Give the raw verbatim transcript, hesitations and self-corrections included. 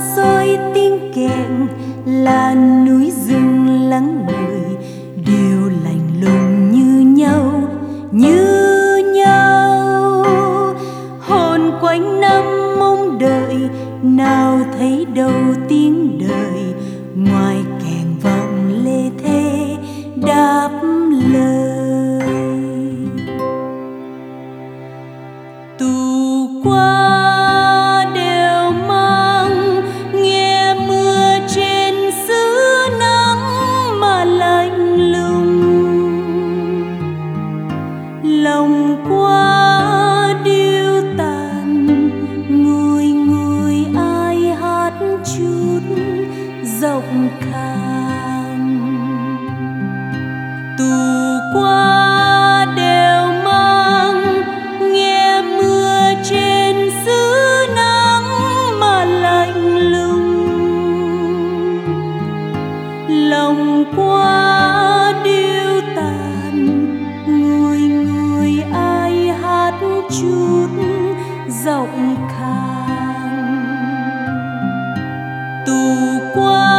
xôi tiếng kèn là núi rừng lắng người, đều lạnh lùng như nhau, như nhau. Hồn quanh năm mong đợi, nào thấy đâu tiếng đời, ngoài kèn vọng lê thê đáp lời. Tù qua đều mang nghe mưa trên xứ nắng mà lạnh lùng, lòng qua điêu tàn nguôi nguôi ai hát chút giọng khan. Tù qua đều mang nghe mưa trên xứ nắng mà lạnh lùng, lòng qua điêu tàn nguôi nguôi ai hát chút giọng khan. Tù qua